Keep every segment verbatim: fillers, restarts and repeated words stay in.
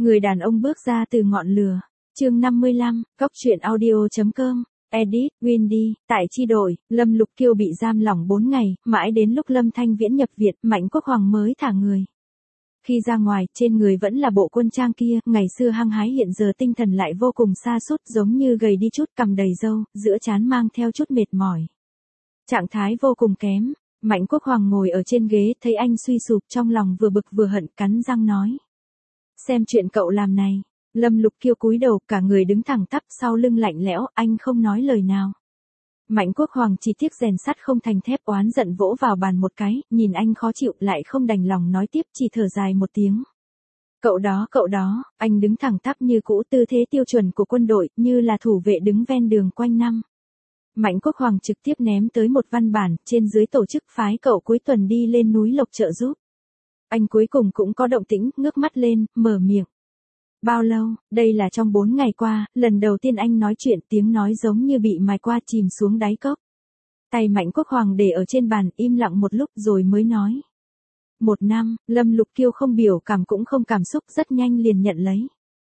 Người đàn ông bước ra từ ngọn lửa. Chương năm mươi lăm, Cóc truyện audio chấm com. Edit, Windy, tại chi đội, Lâm Lục Kiêu bị giam lỏng bốn ngày, mãi đến lúc Lâm Thanh Viễn nhập viện, Mạnh Quốc Hoàng mới thả người. Khi ra ngoài, trên người vẫn là bộ quân trang kia, ngày xưa hăng hái hiện giờ tinh thần lại vô cùng sa sút, giống như gầy đi chút, cằm đầy râu, giữa trán mang theo chút mệt mỏi. Trạng thái vô cùng kém. Mạnh Quốc Hoàng ngồi ở trên ghế, thấy anh suy sụp, trong lòng vừa bực vừa hận, cắn răng nói: "Xem chuyện cậu làm này." Lâm Lục Kiêu cúi đầu, cả người đứng thẳng tắp, sau lưng lạnh lẽo, anh không nói lời nào. Mạnh Quốc Hoàng chỉ tiếc rèn sắt không thành thép, oán giận vỗ vào bàn một cái, nhìn anh khó chịu, lại không đành lòng nói tiếp, chỉ thở dài một tiếng. "Cậu đó, cậu đó." Anh đứng thẳng tắp như cũ, tư thế tiêu chuẩn của quân đội, như là thủ vệ đứng ven đường quanh năm. Mạnh Quốc Hoàng trực tiếp ném tới một văn bản, trên dưới tổ chức phái cậu cuối tuần đi lên núi Lộc trợ giúp. Anh cuối cùng cũng có động tĩnh, ngước mắt lên, mở miệng. "Bao lâu?" Đây là trong bốn ngày qua, lần đầu tiên anh nói chuyện, tiếng nói giống như bị mài qua, chìm xuống đáy cốc. Tay Mạnh Quốc Hoàng để ở trên bàn, im lặng một lúc rồi mới nói: "Một năm." Lâm Lục Kiêu không biểu cảm cũng không cảm xúc, rất nhanh liền nhận lấy.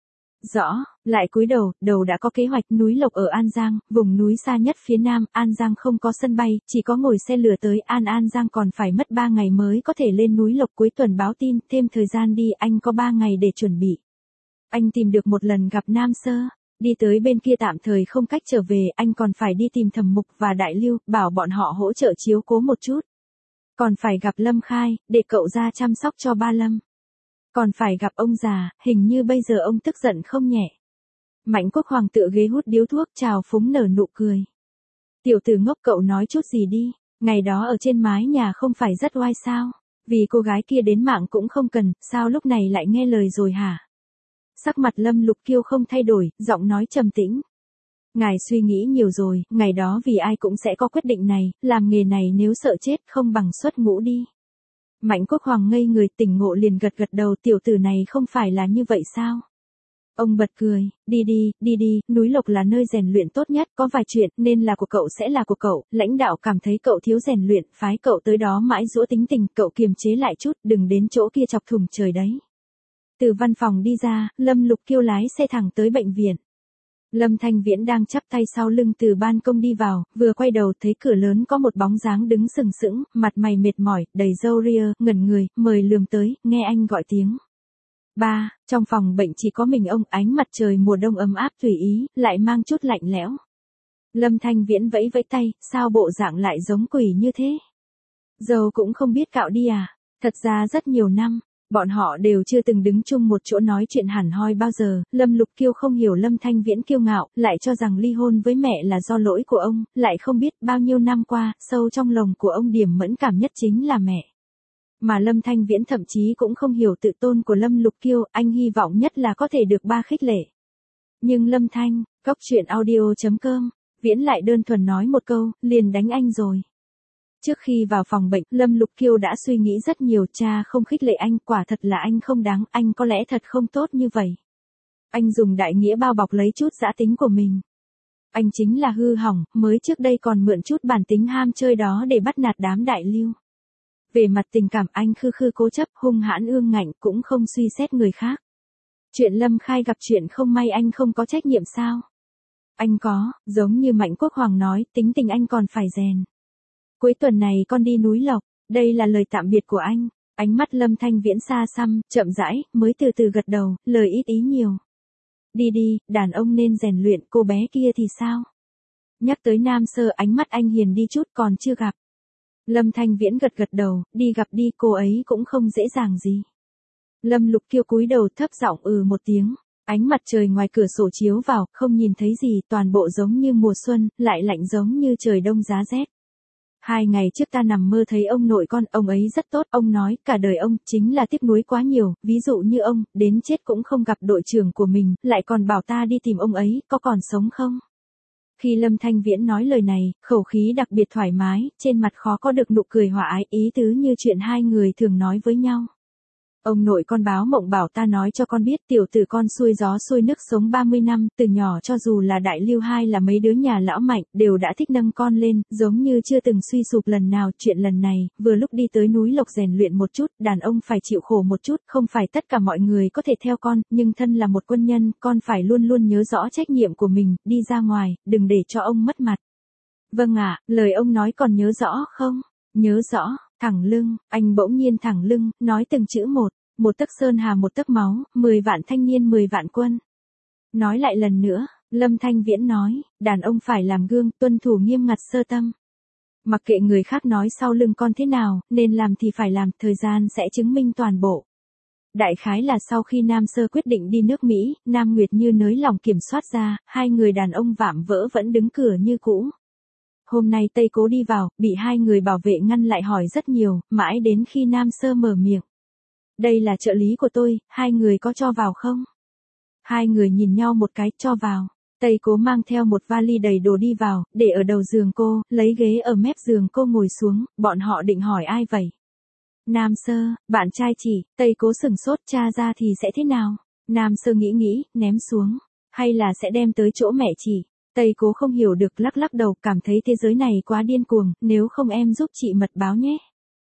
"Rõ." Lại cúi đầu, đầu đã có kế hoạch. Núi Lộc ở An Giang, vùng núi xa nhất phía nam, An Giang không có sân bay, chỉ có ngồi xe lửa tới An An Giang, còn phải mất ba ngày mới có thể lên núi Lộc. Cuối tuần báo tin, thêm thời gian đi, anh có ba ngày để chuẩn bị. Anh tìm được một lần gặp Nam Sơ, đi tới bên kia tạm thời không cách trở về, anh còn phải đi tìm Thẩm Mục và Đại Lưu, bảo bọn họ hỗ trợ chiếu cố một chút. Còn phải gặp Lâm Khai, để cậu ra chăm sóc cho ba Lâm. Còn phải gặp ông già, hình như bây giờ ông tức giận không nhẹ." Mạnh Quốc Hoàng tựa ghế hút điếu thuốc, trào phúng nở nụ cười. "Tiểu tử ngốc, cậu nói chút gì đi, ngày đó ở trên mái nhà không phải rất oai sao, vì cô gái kia đến mạng cũng không cần, sao lúc này lại nghe lời rồi hả?" Sắc mặt Lâm Lục Kiêu không thay đổi, giọng nói trầm tĩnh. "Ngài suy nghĩ nhiều rồi, ngày đó vì ai cũng sẽ có quyết định này, làm nghề này nếu sợ chết không bằng xuất ngũ đi." Mạnh Quốc Hoàng ngây người, tỉnh ngộ liền gật gật đầu, tiểu tử này không phải là như vậy sao? Ông bật cười, "Đi đi, đi đi, núi Lộc là nơi rèn luyện tốt nhất, có vài chuyện nên là của cậu sẽ là của cậu, lãnh đạo cảm thấy cậu thiếu rèn luyện, phái cậu tới đó mãi giũa tính tình, cậu kiềm chế lại chút, đừng đến chỗ kia chọc thủng trời đấy." Từ văn phòng đi ra, Lâm Lục Kiêu lái xe thẳng tới bệnh viện. Lâm Thanh Viễn đang chắp tay sau lưng từ ban công đi vào, vừa quay đầu thấy cửa lớn có một bóng dáng đứng sừng sững, mặt mày mệt mỏi, đầy râu ria, ngẩn người, mời lườm tới, nghe anh gọi tiếng. "Ba." Trong phòng bệnh chỉ có mình ông, ánh mặt trời mùa đông ấm áp tùy ý, lại mang chút lạnh lẽo. Lâm Thanh Viễn vẫy vẫy tay, sao bộ dạng lại giống quỷ như thế? Dâu cũng không biết cạo đi à? Thật ra rất nhiều năm, bọn họ đều chưa từng đứng chung một chỗ nói chuyện hẳn hoi bao giờ. Lâm Lục Kiêu không hiểu Lâm Thanh Viễn kiêu ngạo, lại cho rằng ly hôn với mẹ là do lỗi của ông, lại không biết bao nhiêu năm qua, sâu trong lòng của ông điểm mẫn cảm nhất chính là mẹ. Mà Lâm Thanh Viễn thậm chí cũng không hiểu tự tôn của Lâm Lục Kiêu, anh hy vọng nhất là có thể được ba khích lệ. Nhưng Lâm Thanh, Cóc truyện audio chấm com, Viễn lại đơn thuần nói một câu, liền đánh anh rồi. Trước khi vào phòng bệnh, Lâm Lục Kiêu đã suy nghĩ rất nhiều, cha không khích lệ anh, quả thật là anh không đáng, anh có lẽ thật không tốt như vậy. Anh dùng đại nghĩa bao bọc lấy chút dã tính của mình. Anh chính là hư hỏng, mới trước đây còn mượn chút bản tính ham chơi đó để bắt nạt đám Đại Lưu. Về mặt tình cảm anh khư khư cố chấp, hung hãn ương ngạnh, cũng không suy xét người khác. Chuyện Lâm Khai gặp chuyện không may anh không có trách nhiệm sao? Anh có, giống như Mạnh Quốc Hoàng nói, tính tình anh còn phải rèn. "Cuối tuần này con đi núi Lộc." Đây là lời tạm biệt của anh. Ánh mắt Lâm Thanh Viễn xa xăm, chậm rãi, mới từ từ gật đầu, lời ít ý nhiều. "Đi đi, đàn ông nên rèn luyện, cô bé kia thì sao?" Nhắc tới Nam Sơ, ánh mắt anh hiền đi chút, còn chưa gặp. Lâm Thanh Viễn gật gật đầu, "Đi gặp đi, cô ấy cũng không dễ dàng gì." Lâm Lục Kiêu cúi đầu thấp giọng ừ một tiếng. Ánh mặt trời ngoài cửa sổ chiếu vào, không nhìn thấy gì, toàn bộ giống như mùa xuân, lại lạnh giống như trời đông giá rét. "Hai ngày trước ta nằm mơ thấy ông nội con, ông ấy rất tốt, ông nói cả đời ông chính là tiếc nuối quá nhiều, ví dụ như ông, đến chết cũng không gặp đội trưởng của mình, lại còn bảo ta đi tìm ông ấy, có còn sống không?" Khi Lâm Thanh Viễn nói lời này, khẩu khí đặc biệt thoải mái, trên mặt khó có được nụ cười hòa ái, ý tứ như chuyện hai người thường nói với nhau. Ông nội con báo mộng bảo ta nói cho con biết tiểu tử con xuôi gió xuôi nước sống ba mươi năm, từ nhỏ cho dù là đại lưu hai là mấy đứa nhà lão mạnh, đều đã thích nâng con lên, giống như chưa từng suy sụp lần nào. Chuyện lần này, vừa lúc đi tới núi Lộc rèn luyện một chút, đàn ông phải chịu khổ một chút, không phải tất cả mọi người có thể theo con, nhưng thân là một quân nhân, con phải luôn luôn nhớ rõ trách nhiệm của mình, đi ra ngoài, đừng để cho ông mất mặt. Vâng ạ, lời ông nói còn nhớ rõ không? Nhớ rõ. Thẳng lưng, anh bỗng nhiên thẳng lưng, nói từng chữ một, một tấc sơn hà một tấc máu, mười vạn thanh niên mười vạn quân. Nói lại lần nữa, Lâm Thanh Viễn nói, đàn ông phải làm gương, tuân thủ nghiêm ngặt sơ tâm. Mặc kệ người khác nói sau lưng con thế nào, nên làm thì phải làm, thời gian sẽ chứng minh toàn bộ. Đại khái là sau khi Nam Sơ quyết định đi nước Mỹ, Nam Nguyệt như nới lòng kiểm soát ra, hai người đàn ông vạm vỡ vẫn đứng cửa như cũ. Hôm nay Tây Cố đi vào, bị hai người bảo vệ ngăn lại hỏi rất nhiều, mãi đến khi Nam Sơ mở miệng. Đây là trợ lý của tôi, hai người có cho vào không? Hai người nhìn nhau một cái, cho vào. Tây Cố mang theo một vali đầy đồ đi vào, để ở đầu giường cô, lấy ghế ở mép giường cô ngồi xuống, bọn họ định hỏi ai vậy? Nam Sơ, bạn trai chỉ, Tây Cố sửng sốt, tra ra thì sẽ thế nào? Nam Sơ nghĩ nghĩ, ném xuống, hay là sẽ đem tới chỗ mẹ chỉ? Tây Cố không hiểu được, lắc lắc đầu, cảm thấy thế giới này quá điên cuồng, nếu không em giúp chị mật báo nhé.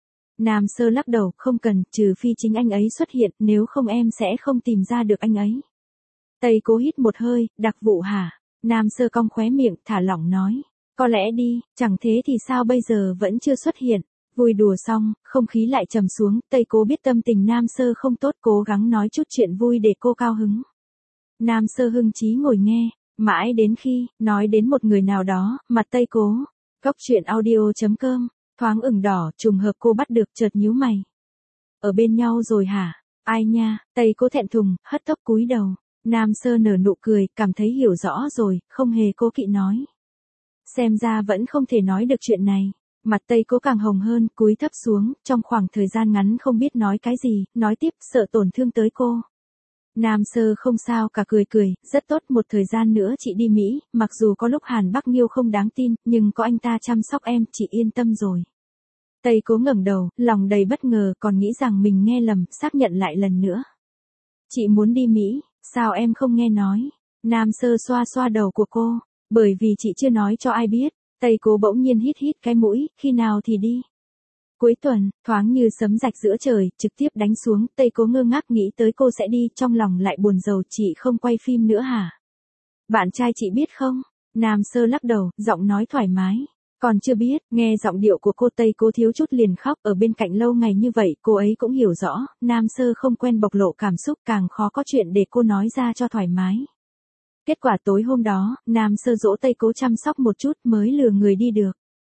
Nam Sơ lắc đầu, không cần, trừ phi chính anh ấy xuất hiện, nếu không em sẽ không tìm ra được anh ấy. Tây Cố hít một hơi, đặc vụ hả? Nam Sơ cong khóe miệng, thả lỏng nói. Có lẽ đi, chẳng thế thì sao bây giờ vẫn chưa xuất hiện. Vui đùa xong, không khí lại trầm xuống, Tây Cố biết tâm tình Nam Sơ không tốt, cố gắng nói chút chuyện vui để cô cao hứng. Nam Sơ hưng chí ngồi nghe. Mãi đến khi, nói đến một người nào đó, mặt Tây Cố. Góc chuyện audio chấm com, thoáng ửng đỏ, trùng hợp cô bắt được, chợt nhíu mày. Ở bên nhau rồi hả? Ai nha? Tây Cố thẹn thùng, hất tóc cúi đầu. Nam Sơ nở nụ cười, cảm thấy hiểu rõ rồi, không hề cố kỵ nói. Xem ra vẫn không thể nói được chuyện này. Mặt Tây Cố càng hồng hơn, cúi thấp xuống, trong khoảng thời gian ngắn không biết nói cái gì, nói tiếp, sợ tổn thương tới cô. Nam Sơ không sao cả, cười cười, rất tốt, một thời gian nữa chị đi Mỹ, mặc dù có lúc Hàn Bắc Nghiêu không đáng tin, nhưng có anh ta chăm sóc em, chị yên tâm rồi. Tây Cố ngẩng đầu, lòng đầy bất ngờ, còn nghĩ rằng mình nghe lầm, xác nhận lại lần nữa. Chị muốn đi Mỹ, sao em không nghe nói? Nam Sơ xoa xoa đầu của cô, bởi vì chị chưa nói cho ai biết. Tây Cố bỗng nhiên hít hít cái mũi, khi nào thì đi? Cuối tuần, thoáng như sấm rạch giữa trời, trực tiếp đánh xuống, Tây Cố ngơ ngác nghĩ tới cô sẽ đi, trong lòng lại buồn rầu, chị không quay phim nữa hả? Bạn trai chị biết không? Nam Sơ lắc đầu, giọng nói thoải mái. Còn chưa biết, nghe giọng điệu của cô Tây Cố thiếu chút liền khóc, ở bên cạnh lâu ngày như vậy, cô ấy cũng hiểu rõ, Nam Sơ không quen bộc lộ cảm xúc, càng khó có chuyện để cô nói ra cho thoải mái. Kết quả tối hôm đó, Nam Sơ dỗ Tây Cố chăm sóc một chút mới lừa người đi được.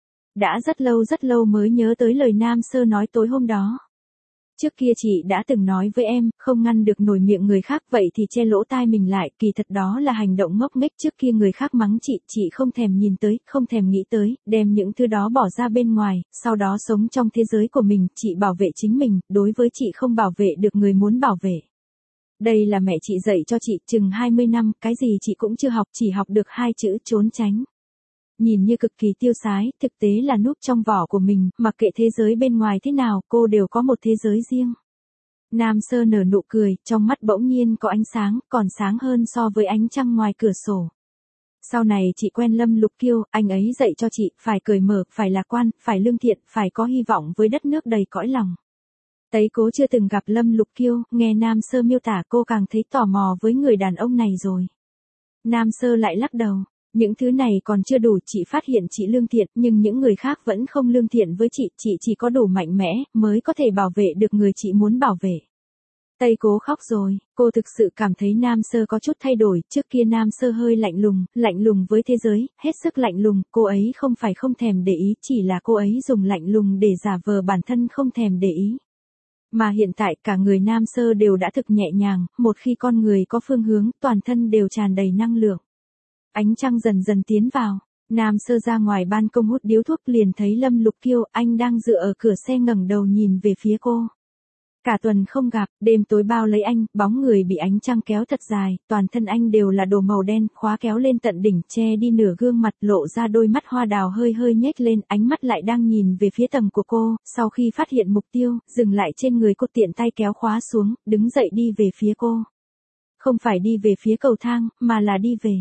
Đã rất lâu rất lâu mới nhớ tới lời Nam Sơ nói tối hôm đó. Trước kia chị đã từng nói với em, không ngăn được nổi miệng người khác, vậy thì che lỗ tai mình lại, kỳ thật đó là hành động ngốc nghếch. Trước kia người khác mắng chị, chị không thèm nhìn tới, không thèm nghĩ tới, đem những thứ đó bỏ ra bên ngoài, sau đó sống trong thế giới của mình, chị bảo vệ chính mình, đối với chị không bảo vệ được người muốn bảo vệ. Đây là mẹ chị dạy cho chị, chừng hai mươi năm, cái gì chị cũng chưa học, chỉ học được hai chữ trốn tránh. Nhìn như cực kỳ tiêu sái, thực tế là núp trong vỏ của mình, mặc kệ thế giới bên ngoài thế nào, cô đều có một thế giới riêng. Nam Sơ nở nụ cười, trong mắt bỗng nhiên có ánh sáng, còn sáng hơn so với ánh trăng ngoài cửa sổ. Sau này chị quen Lâm Lục Kiêu, anh ấy dạy cho chị, phải cởi mở, phải lạc quan, phải lương thiện, phải có hy vọng với đất nước đầy cõi lòng. Tây Cố chưa từng gặp Lâm Lục Kiêu, nghe Nam Sơ miêu tả cô càng thấy tò mò với người đàn ông này rồi. Nam Sơ lại lắc đầu. Những thứ này còn chưa đủ, chị phát hiện chị lương thiện, nhưng những người khác vẫn không lương thiện với chị, chị chỉ có đủ mạnh mẽ, mới có thể bảo vệ được người chị muốn bảo vệ. Tây Cố khóc rồi, cô thực sự cảm thấy Nam Sơ có chút thay đổi, trước kia Nam Sơ hơi lạnh lùng, lạnh lùng với thế giới, hết sức lạnh lùng, cô ấy không phải không thèm để ý, chỉ là cô ấy dùng lạnh lùng để giả vờ bản thân không thèm để ý. Mà hiện tại cả người Nam Sơ đều đã thực nhẹ nhàng, một khi con người có phương hướng, toàn thân đều tràn đầy năng lượng. Ánh trăng dần dần tiến vào, Nam Sơ ra ngoài ban công hút điếu thuốc liền thấy Lâm Lục Kiêu, anh đang dựa ở cửa xe ngẩng đầu nhìn về phía cô. Cả tuần không gặp, đêm tối bao lấy anh, bóng người bị ánh trăng kéo thật dài, toàn thân anh đều là đồ màu đen, khóa kéo lên tận đỉnh, che đi nửa gương mặt, lộ ra đôi mắt hoa đào hơi hơi nhếch lên, ánh mắt lại đang nhìn về phía tầng của cô, sau khi phát hiện mục tiêu, dừng lại trên người cô, tiện tay kéo khóa xuống, đứng dậy đi về phía cô. Không phải đi về phía cầu thang, mà là đi về.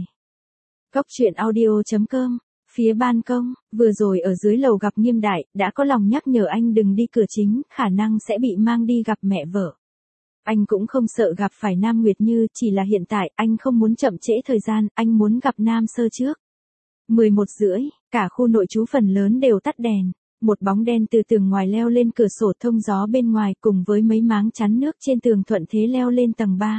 Cốc truyện audio chấm com. Phía ban công, vừa rồi ở dưới lầu gặp Nghiêm Đại, đã có lòng nhắc nhở anh đừng đi cửa chính, khả năng sẽ bị mang đi gặp mẹ vợ. Anh cũng không sợ gặp phải Nam Nguyệt Như, chỉ là hiện tại, anh không muốn chậm trễ thời gian, anh muốn gặp Nam Sơ trước. mười một rưỡi, cả khu nội trú phần lớn đều tắt đèn. Một bóng đen từ tường ngoài leo lên cửa sổ thông gió bên ngoài cùng với mấy máng chắn nước trên tường thuận thế leo lên tầng ba.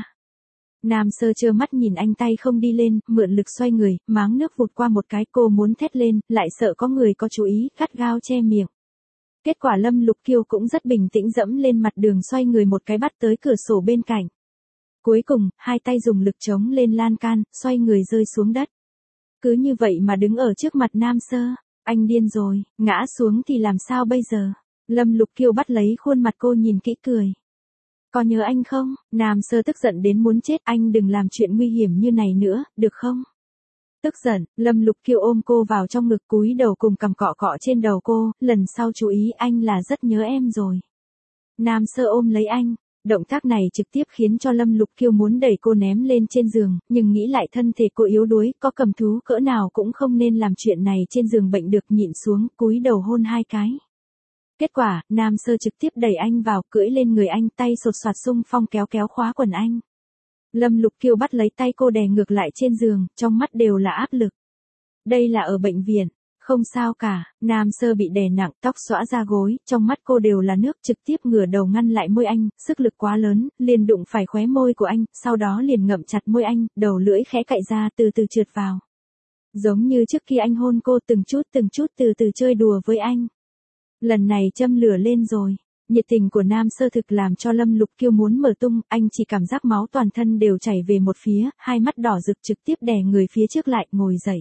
Nam Sơ trơ mắt nhìn anh tay không đi lên, mượn lực xoay người, máng nước vụt qua một cái, cô muốn thét lên, lại sợ có người có chú ý, gắt gao che miệng. Kết quả Lâm Lục Kiêu cũng rất bình tĩnh dẫm lên mặt đường xoay người một cái bắt tới cửa sổ bên cạnh. Cuối cùng, hai tay dùng lực chống lên lan can, xoay người rơi xuống đất. Cứ như vậy mà đứng ở trước mặt Nam Sơ, anh điên rồi, ngã xuống thì làm sao bây giờ? Lâm Lục Kiêu bắt lấy khuôn mặt cô nhìn kỹ cười. Có nhớ anh không? Nam Sơ tức giận đến muốn chết, anh đừng làm chuyện nguy hiểm như này nữa, được không? Tức giận, Lâm Lục Kiêu ôm cô vào trong ngực cúi đầu cùng cằm cọ cọ trên đầu cô, lần sau chú ý anh là rất nhớ em rồi. Nam Sơ ôm lấy anh, động tác này trực tiếp khiến cho Lâm Lục Kiêu muốn đẩy cô ném lên trên giường, nhưng nghĩ lại thân thể cô yếu đuối, có cầm thú cỡ nào cũng không nên làm chuyện này trên giường bệnh được, nhịn xuống, cúi đầu hôn hai cái. Kết quả, Nam Sơ trực tiếp đẩy anh vào, cưỡi lên người anh, tay sột soạt xung phong kéo kéo khóa quần anh. Lâm Lục Kiêu bắt lấy tay cô đè ngược lại trên giường, trong mắt đều là áp lực. Đây là ở bệnh viện, không sao cả, Nam Sơ bị đè nặng, tóc xõa ra gối, trong mắt cô đều là nước, trực tiếp ngửa đầu ngăn lại môi anh, sức lực quá lớn, liền đụng phải khóe môi của anh, sau đó liền ngậm chặt môi anh, đầu lưỡi khẽ cạy ra từ từ trượt vào. Giống như trước khi anh hôn cô từng chút từng chút từ từ chơi đùa với anh. Lần này châm lửa lên rồi. Nhiệt tình của Nam Sơ thực làm cho Lâm Lục Kiêu muốn mở tung, anh chỉ cảm giác máu toàn thân đều chảy về một phía, hai mắt đỏ rực trực tiếp đè người phía trước lại, ngồi dậy.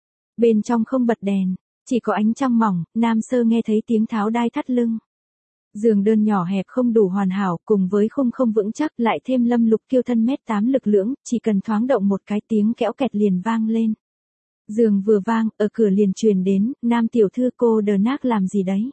Bên trong không bật đèn, chỉ có ánh trăng mỏng, Nam Sơ nghe thấy tiếng tháo đai thắt lưng. Giường đơn nhỏ hẹp không đủ hoàn hảo, cùng với khung không vững chắc, lại thêm Lâm Lục Kiêu thân mét tám lực lưỡng, chỉ cần thoáng động một cái tiếng kẽo kẹt liền vang lên. Giường vừa vang, ở cửa liền truyền đến, Nam tiểu thư cô đờ nác làm gì đấy?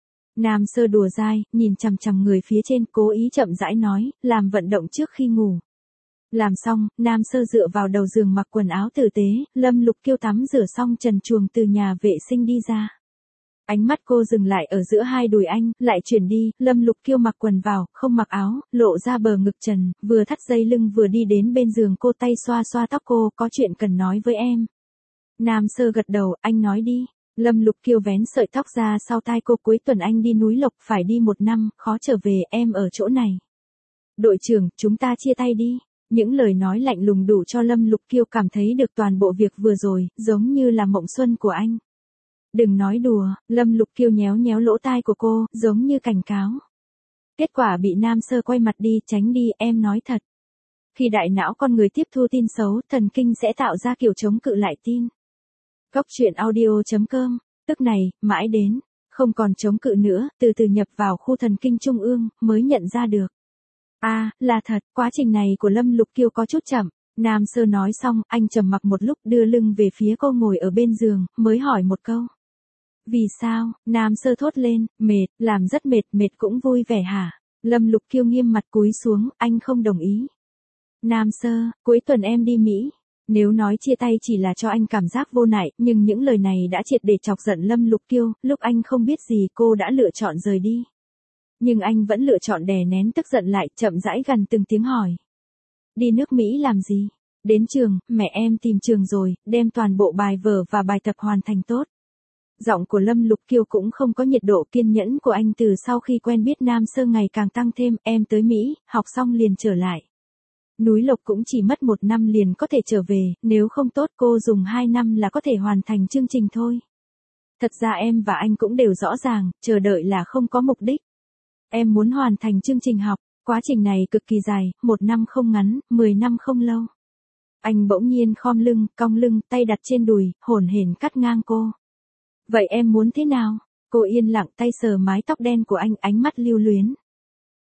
Nam Sơ đùa dai, nhìn chằm chằm người phía trên, cố ý chậm rãi nói, làm vận động trước khi ngủ. Làm xong, Nam Sơ dựa vào đầu giường mặc quần áo tử tế, Lâm Lục Kiêu tắm rửa xong trần truồng từ nhà vệ sinh đi ra. Ánh mắt cô dừng lại ở giữa hai đùi anh, lại chuyển đi, Lâm Lục Kiêu mặc quần vào, không mặc áo, lộ ra bờ ngực trần, vừa thắt dây lưng vừa đi đến bên giường cô, tay xoa xoa tóc cô, có chuyện cần nói với em. Nam Sơ gật đầu, anh nói đi. Lâm Lục Kiêu vén sợi tóc ra sau tai cô, cuối tuần anh đi núi Lộc, phải đi một năm, khó trở về, em ở chỗ này. Đội trưởng, chúng ta chia tay đi. Những lời nói lạnh lùng đủ cho Lâm Lục Kiêu cảm thấy được toàn bộ việc vừa rồi, giống như là mộng xuân của anh. Đừng nói đùa, Lâm Lục Kiêu nhéo nhéo lỗ tai của cô, giống như cảnh cáo. Kết quả bị Nam Sơ quay mặt đi, tránh đi, em nói thật. Khi đại não con người tiếp thu tin xấu, thần kinh sẽ tạo ra kiểu chống cự lại tin. Cốc truyện audio chấm com, tức này, mãi đến, không còn chống cự nữa, từ từ nhập vào khu thần kinh trung ương, mới nhận ra được. À, là thật, quá trình này của Lâm Lục Kiêu có chút chậm. Nam Sơ nói xong, anh trầm mặc một lúc, đưa lưng về phía cô ngồi ở bên giường, mới hỏi một câu. Vì sao? Nam Sơ thốt lên, mệt, làm rất mệt, mệt cũng vui vẻ hả? Lâm Lục Kiêu nghiêm mặt cúi xuống, anh không đồng ý. Nam Sơ, cuối tuần em đi Mỹ. Nếu nói chia tay chỉ là cho anh cảm giác vô nại, nhưng những lời này đã triệt để chọc giận Lâm Lục Kiêu, lúc anh không biết gì cô đã lựa chọn rời đi. Nhưng anh vẫn lựa chọn đè nén tức giận lại, chậm rãi gần từng tiếng hỏi. Đi nước Mỹ làm gì? Đến trường, mẹ em tìm trường rồi, đem toàn bộ bài vở và bài tập hoàn thành tốt. Giọng của Lâm Lục Kiêu cũng không có nhiệt độ kiên nhẫn của anh từ sau khi quen biết Nam Sơ ngày càng tăng thêm, em tới Mỹ, học xong liền trở lại. Núi Lộc cũng chỉ mất một năm liền có thể trở về, nếu không tốt cô dùng hai năm là có thể hoàn thành chương trình thôi. Thật ra em và anh cũng đều rõ ràng, chờ đợi là không có mục đích. Em muốn hoàn thành chương trình học, quá trình này cực kỳ dài, một năm không ngắn, mười năm không lâu. Anh bỗng nhiên khom lưng, cong lưng, tay đặt trên đùi, hổn hển cắt ngang cô. Vậy em muốn thế nào? Cô yên lặng tay sờ mái tóc đen của anh, ánh mắt lưu luyến.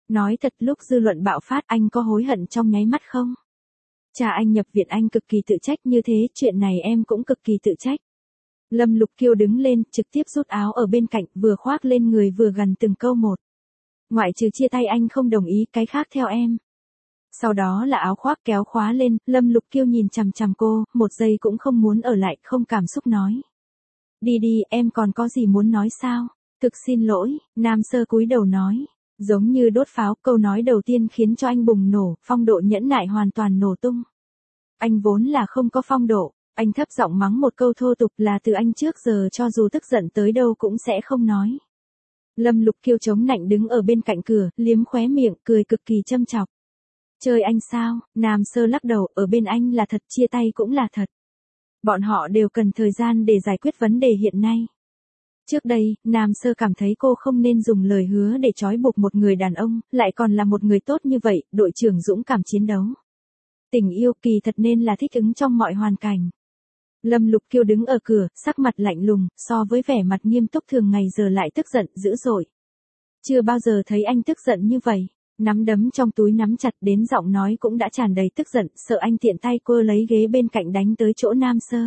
Nói thật lúc dư luận bạo phát anh có hối hận trong nháy mắt không? Cha anh nhập viện anh cực kỳ tự trách như thế, chuyện này em cũng cực kỳ tự trách. Lâm Lục Kiêu đứng lên, trực tiếp rút áo ở bên cạnh, vừa khoác lên người vừa gần từng câu một. Ngoại trừ chia tay anh không đồng ý, cái khác theo em. Sau đó là áo khoác kéo khóa lên, Lâm Lục Kiêu nhìn chằm chằm cô, một giây cũng không muốn ở lại, không cảm xúc nói. Đi đi, em còn có gì muốn nói sao? Thực xin lỗi, Nam Sơ cúi đầu nói. Giống như đốt pháo, câu nói đầu tiên khiến cho anh bùng nổ, phong độ nhẫn nại hoàn toàn nổ tung. Anh vốn là không có phong độ, anh thấp giọng mắng một câu thô tục là từ anh trước giờ cho dù tức giận tới đâu cũng sẽ không nói. Lâm Lục Kiêu chống nạnh đứng ở bên cạnh cửa, liếm khóe miệng, cười cực kỳ châm chọc. Chơi anh sao? Nam Sơ lắc đầu, ở bên anh là thật, chia tay cũng là thật. Bọn họ đều cần thời gian để giải quyết vấn đề hiện nay. Trước đây, Nam Sơ cảm thấy cô không nên dùng lời hứa để trói buộc một người đàn ông, lại còn là một người tốt như vậy, đội trưởng dũng cảm chiến đấu. Tình yêu kỳ thật nên là thích ứng trong mọi hoàn cảnh. Lâm Lục Kiêu đứng ở cửa, sắc mặt lạnh lùng, so với vẻ mặt nghiêm túc thường ngày giờ lại tức giận dữ dội. Chưa bao giờ thấy anh tức giận như vậy, nắm đấm trong túi nắm chặt đến giọng nói cũng đã tràn đầy tức giận, sợ anh tiện tay cô lấy ghế bên cạnh đánh tới chỗ Nam Sơ.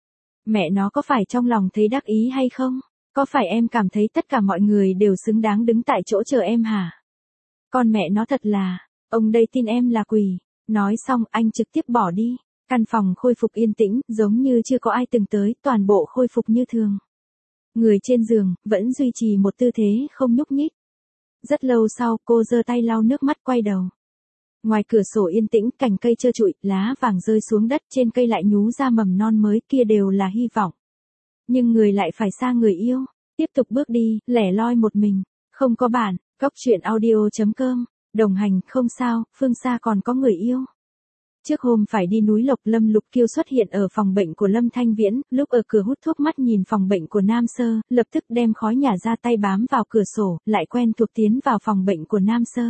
Mẹ nó có phải trong lòng thấy đắc ý hay không? Có phải em cảm thấy tất cả mọi người đều xứng đáng đứng tại chỗ chờ em hả? Con mẹ nó thật là, ông đây tin em là quỷ. Nói xong anh trực tiếp bỏ đi. Căn phòng khôi phục yên tĩnh, giống như chưa có ai từng tới, toàn bộ khôi phục như thường. Người trên giường, vẫn duy trì một tư thế không nhúc nhích. Rất lâu sau, cô giơ tay lau nước mắt quay đầu. Ngoài cửa sổ yên tĩnh, cành cây trơ trụi, lá vàng rơi xuống đất, trên cây lại nhú ra mầm non mới, kia đều là hy vọng. Nhưng người lại phải xa người yêu, tiếp tục bước đi, lẻ loi một mình, không có bạn, góc truyện audio chấm com, đồng hành, không sao, phương xa còn có người yêu. Trước hôm phải đi núi Lộc, Lâm Lục Kiêu xuất hiện ở phòng bệnh của Lâm Thanh Viễn, lúc ở cửa hút thuốc mắt nhìn phòng bệnh của Nam Sơ, lập tức đem khói nhả ra tay bám vào cửa sổ, lại quen thuộc tiến vào phòng bệnh của Nam Sơ.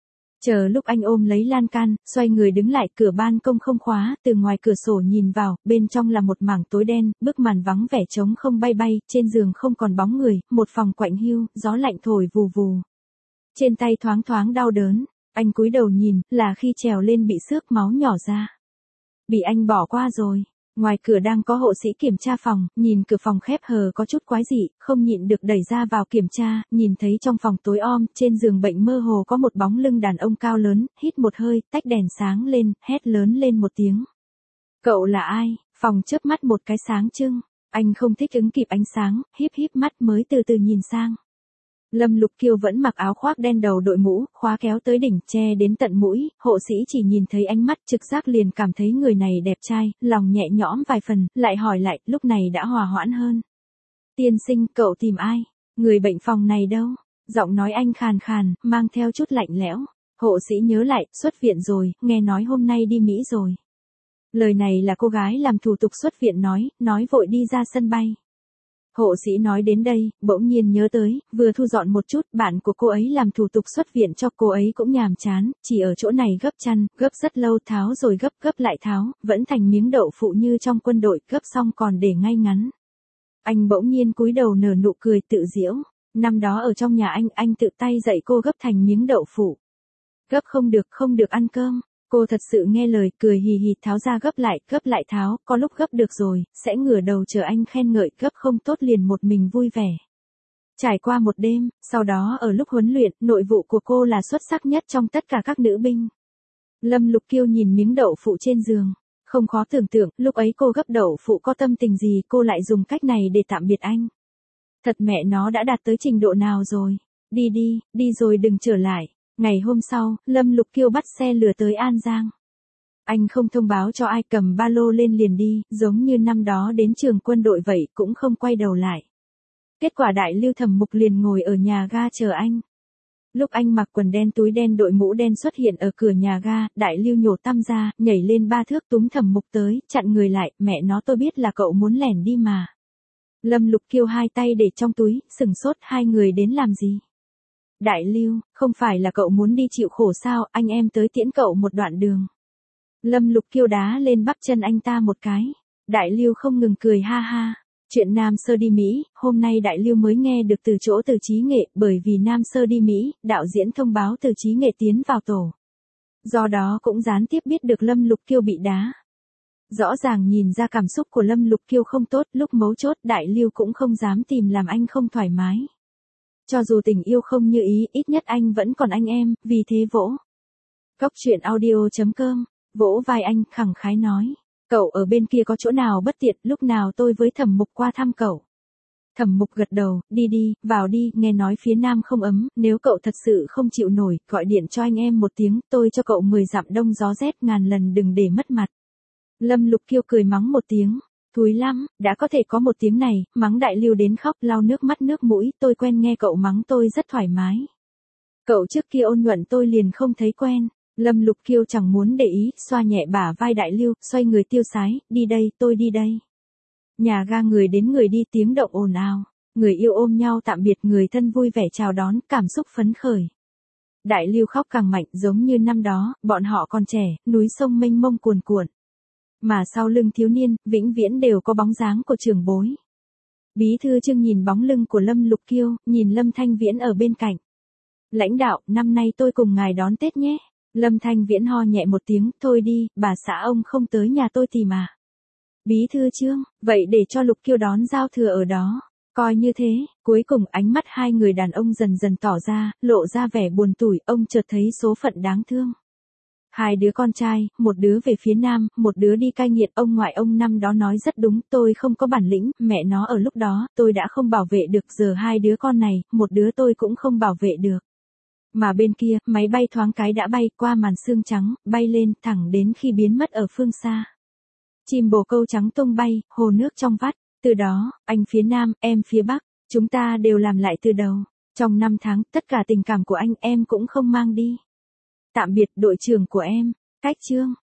Chờ lúc anh ôm lấy lan can, xoay người đứng lại, cửa ban công không khóa, từ ngoài cửa sổ nhìn vào, bên trong là một mảng tối đen, bức màn vắng vẻ trống không bay bay, trên giường không còn bóng người, một phòng quạnh hiu, gió lạnh thổi vù vù. Trên tay thoáng thoáng đau đớn, anh cúi đầu nhìn, là khi trèo lên bị xước máu nhỏ ra. Bị anh bỏ qua rồi. Ngoài cửa đang có hộ sĩ kiểm tra phòng, nhìn cửa phòng khép hờ có chút quái dị, không nhịn được đẩy ra vào kiểm tra, nhìn thấy trong phòng tối om, trên giường bệnh mơ hồ có một bóng lưng đàn ông cao lớn, hít một hơi, tách đèn sáng lên, hét lớn lên một tiếng. Cậu là ai? Phòng chớp mắt một cái sáng trưng, anh không thích ứng kịp ánh sáng, híp híp mắt mới từ từ nhìn sang. Lâm Lục Kiêu vẫn mặc áo khoác đen, đầu đội mũ, khóa kéo tới đỉnh, che đến tận mũi, hộ sĩ chỉ nhìn thấy ánh mắt trực giác liền cảm thấy người này đẹp trai, lòng nhẹ nhõm vài phần, lại hỏi lại, lúc này đã hòa hoãn hơn. Tiên sinh, cậu tìm ai? Người bệnh phòng này đâu? Giọng nói anh khàn khàn, mang theo chút lạnh lẽo. Hộ sĩ nhớ lại, xuất viện rồi, nghe nói hôm nay đi Mỹ rồi. Lời này là cô gái làm thủ tục xuất viện nói, nói vội đi ra sân bay. Hộ sĩ nói đến đây, bỗng nhiên nhớ tới, vừa thu dọn một chút, bạn của cô ấy làm thủ tục xuất viện cho cô ấy cũng nhàm chán, chỉ ở chỗ này gấp chăn, gấp rất lâu, tháo rồi gấp, gấp lại tháo, vẫn thành miếng đậu phụ như trong quân đội, gấp xong còn để ngay ngắn. Anh bỗng nhiên cúi đầu nở nụ cười tự giễu, năm đó ở trong nhà anh, anh tự tay dạy cô gấp thành miếng đậu phụ. Gấp không được, không được ăn cơm. Cô thật sự nghe lời, cười hì hì tháo ra gấp lại, gấp lại tháo, có lúc gấp được rồi, sẽ ngửa đầu chờ anh khen ngợi, gấp không tốt liền một mình vui vẻ. Trải qua một đêm, sau đó ở lúc huấn luyện, nội vụ của cô là xuất sắc nhất trong tất cả các nữ binh. Lâm Lục Kiêu nhìn miếng đậu phụ trên giường, không khó tưởng tượng, lúc ấy cô gấp đậu phụ có tâm tình gì, cô lại dùng cách này để tạm biệt anh. Thật mẹ nó đã đạt tới trình độ nào rồi, đi đi, đi rồi đừng trở lại. Ngày hôm sau, Lâm Lục Kiêu bắt xe lửa tới An Giang. Anh không thông báo cho ai, cầm ba lô lên liền đi, giống như năm đó đến trường quân đội vậy, cũng không quay đầu lại. Kết quả Đại Lưu Thẩm Mục liền ngồi ở nhà ga chờ anh. Lúc anh mặc quần đen túi đen đội mũ đen xuất hiện ở cửa nhà ga, Đại Lưu nhổ tăm ra, nhảy lên ba thước túm Thẩm Mục tới, chặn người lại, mẹ nó tôi biết là cậu muốn lẻn đi mà. Lâm Lục Kiêu hai tay để trong túi, sừng sốt, hai người đến làm gì? Đại Lưu, không phải là cậu muốn đi chịu khổ sao, anh em tới tiễn cậu một đoạn đường. Lâm Lục Kiêu đá lên bắp chân anh ta một cái. Đại Lưu không ngừng cười ha ha. Chuyện Nam Sơ đi Mỹ, hôm nay Đại Lưu mới nghe được từ chỗ Từ Chí Nghệ, bởi vì Nam Sơ đi Mỹ, đạo diễn thông báo Từ Chí Nghệ tiến vào tổ. Do đó cũng gián tiếp biết được Lâm Lục Kiêu bị đá. Rõ ràng nhìn ra cảm xúc của Lâm Lục Kiêu không tốt, lúc mấu chốt Đại Lưu cũng không dám tìm làm anh không thoải mái. Cho dù tình yêu không như ý, ít nhất anh vẫn còn anh em, vì thế vỗ. Cốc truyện audio chấm com, vỗ vai anh, khẳng khái nói. Cậu ở bên kia có chỗ nào bất tiện, lúc nào tôi với Thẩm Mục qua thăm cậu. Thẩm Mục gật đầu, đi đi, vào đi, nghe nói phía Nam không ấm, nếu cậu thật sự không chịu nổi, gọi điện cho anh em một tiếng, tôi cho cậu mười dặm đông gió rét, ngàn lần đừng để mất mặt. Lâm Lục Kiêu cười mắng một tiếng, thúi lắm, đã có thể có một tiếng này, mắng Đại Lưu đến khóc, lau nước mắt nước mũi, tôi quen nghe cậu mắng tôi rất thoải mái. Cậu trước kia ôn nhuận tôi liền không thấy quen. Lâm Lục Kiêu chẳng muốn để ý, xoa nhẹ bả vai Đại Lưu, xoay người tiêu sái, đi đây, tôi đi đây. Nhà ga người đến người đi, tiếng động ồn ào, người yêu ôm nhau tạm biệt, người thân vui vẻ chào đón, cảm xúc phấn khởi. Đại Lưu khóc càng mạnh, giống như năm đó, bọn họ còn trẻ, núi sông mênh mông cuồn cuộn. Mà sau lưng thiếu niên, vĩnh viễn đều có bóng dáng của trưởng bối. Bí thư Trương nhìn bóng lưng của Lâm Lục Kiêu, nhìn Lâm Thanh Viễn ở bên cạnh. Lãnh đạo, năm nay tôi cùng ngài đón Tết nhé. Lâm Thanh Viễn ho nhẹ một tiếng, thôi đi, bà xã ông không tới nhà tôi thì mà. Bí thư Trương, vậy để cho Lục Kiêu đón giao thừa ở đó. Coi như thế, cuối cùng ánh mắt hai người đàn ông dần dần tỏ ra, lộ ra vẻ buồn tủi, ông chợt thấy số phận đáng thương. Hai đứa con trai, một đứa về phía Nam, một đứa đi cai nghiện, ông ngoại ông năm đó nói rất đúng, tôi không có bản lĩnh, mẹ nó ở lúc đó, tôi đã không bảo vệ được, giờ hai đứa con này, một đứa tôi cũng không bảo vệ được. Mà bên kia, máy bay thoáng cái đã bay qua màn sương trắng, bay lên, thẳng đến khi biến mất ở phương xa. Chim bồ câu trắng tung bay, hồ nước trong vắt, từ đó, anh phía Nam, em phía Bắc, chúng ta đều làm lại từ đầu. Trong năm tháng, tất cả tình cảm của anh em cũng không mang đi. Tạm biệt đội trưởng của em, Cách Trương.